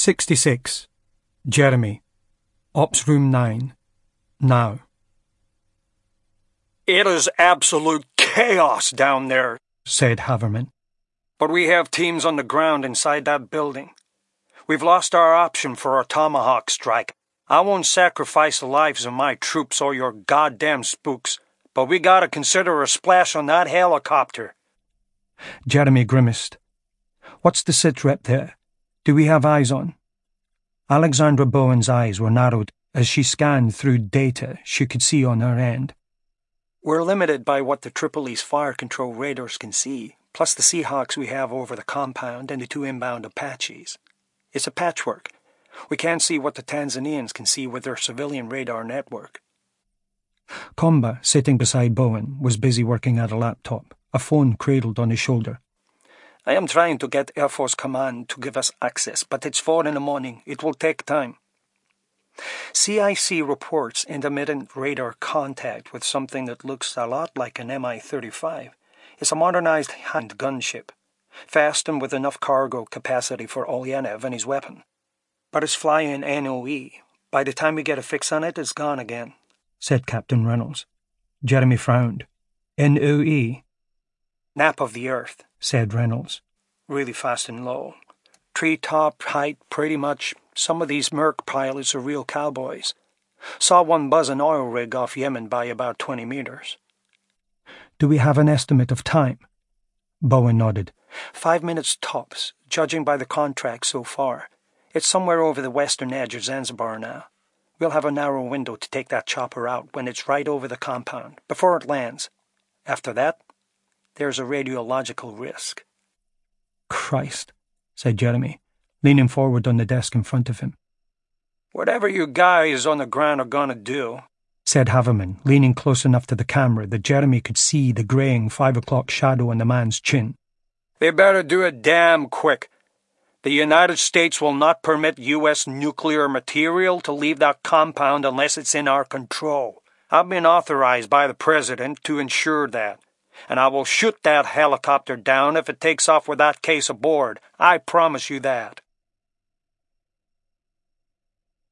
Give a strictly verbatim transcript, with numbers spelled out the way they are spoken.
sixty-six. Jeremy. Ops Room nine. Now. It is absolute chaos down there, said Haverman. But we have teams on the ground inside that building. We've lost our option for a tomahawk strike. I won't sacrifice the lives of my troops or your goddamn spooks, but we gotta consider a splash on that helicopter. Jeremy grimaced. What's the sit rep there? Do we have eyes on? Alexandra Bowen's eyes were narrowed as she scanned through data she could see on her end. We're limited by what the Tripoli's fire control radars can see, plus the Seahawks we have over the compound and the two inbound Apaches. It's a patchwork. We can't see what the Tanzanians can see with their civilian radar network. Comba, sitting beside Bowen, was busy working at a laptop, a phone cradled on his shoulder. I am trying to get Air Force Command to give us access, but it's four in the morning. It will take time. C I C reports intermittent radar contact with something that looks a lot like an M I thirty-five. It's a modernized hand gunship, fast and with enough cargo capacity for Ulyanov and his weapon. But it's flying N O E. By the time we get a fix on it, it's gone again, said Captain Reynolds. Jeremy frowned. N O E? Nap of the Earth, said Reynolds. Really fast and low. Treetop height, pretty much. Some of these Merc pilots are real cowboys. Saw one buzz an oil rig off Yemen by about twenty meters. Do we have an estimate of time? Bowen nodded. Five minutes tops, judging by the contract so far. It's somewhere over the western edge of Zanzibar now. We'll have a narrow window to take that chopper out when it's right over the compound, before it lands. After that, there's a radiological risk. Christ, said Jeremy, leaning forward on the desk in front of him. Whatever you guys on the ground are gonna do, said Haverman, leaning close enough to the camera that Jeremy could see the greying five o'clock shadow on the man's chin. They better do it damn quick. The United States will not permit U S nuclear material to leave that compound unless it's in our control. I've been authorized by the President to ensure that. And I will shoot that helicopter down if it takes off with that case aboard. I promise you that.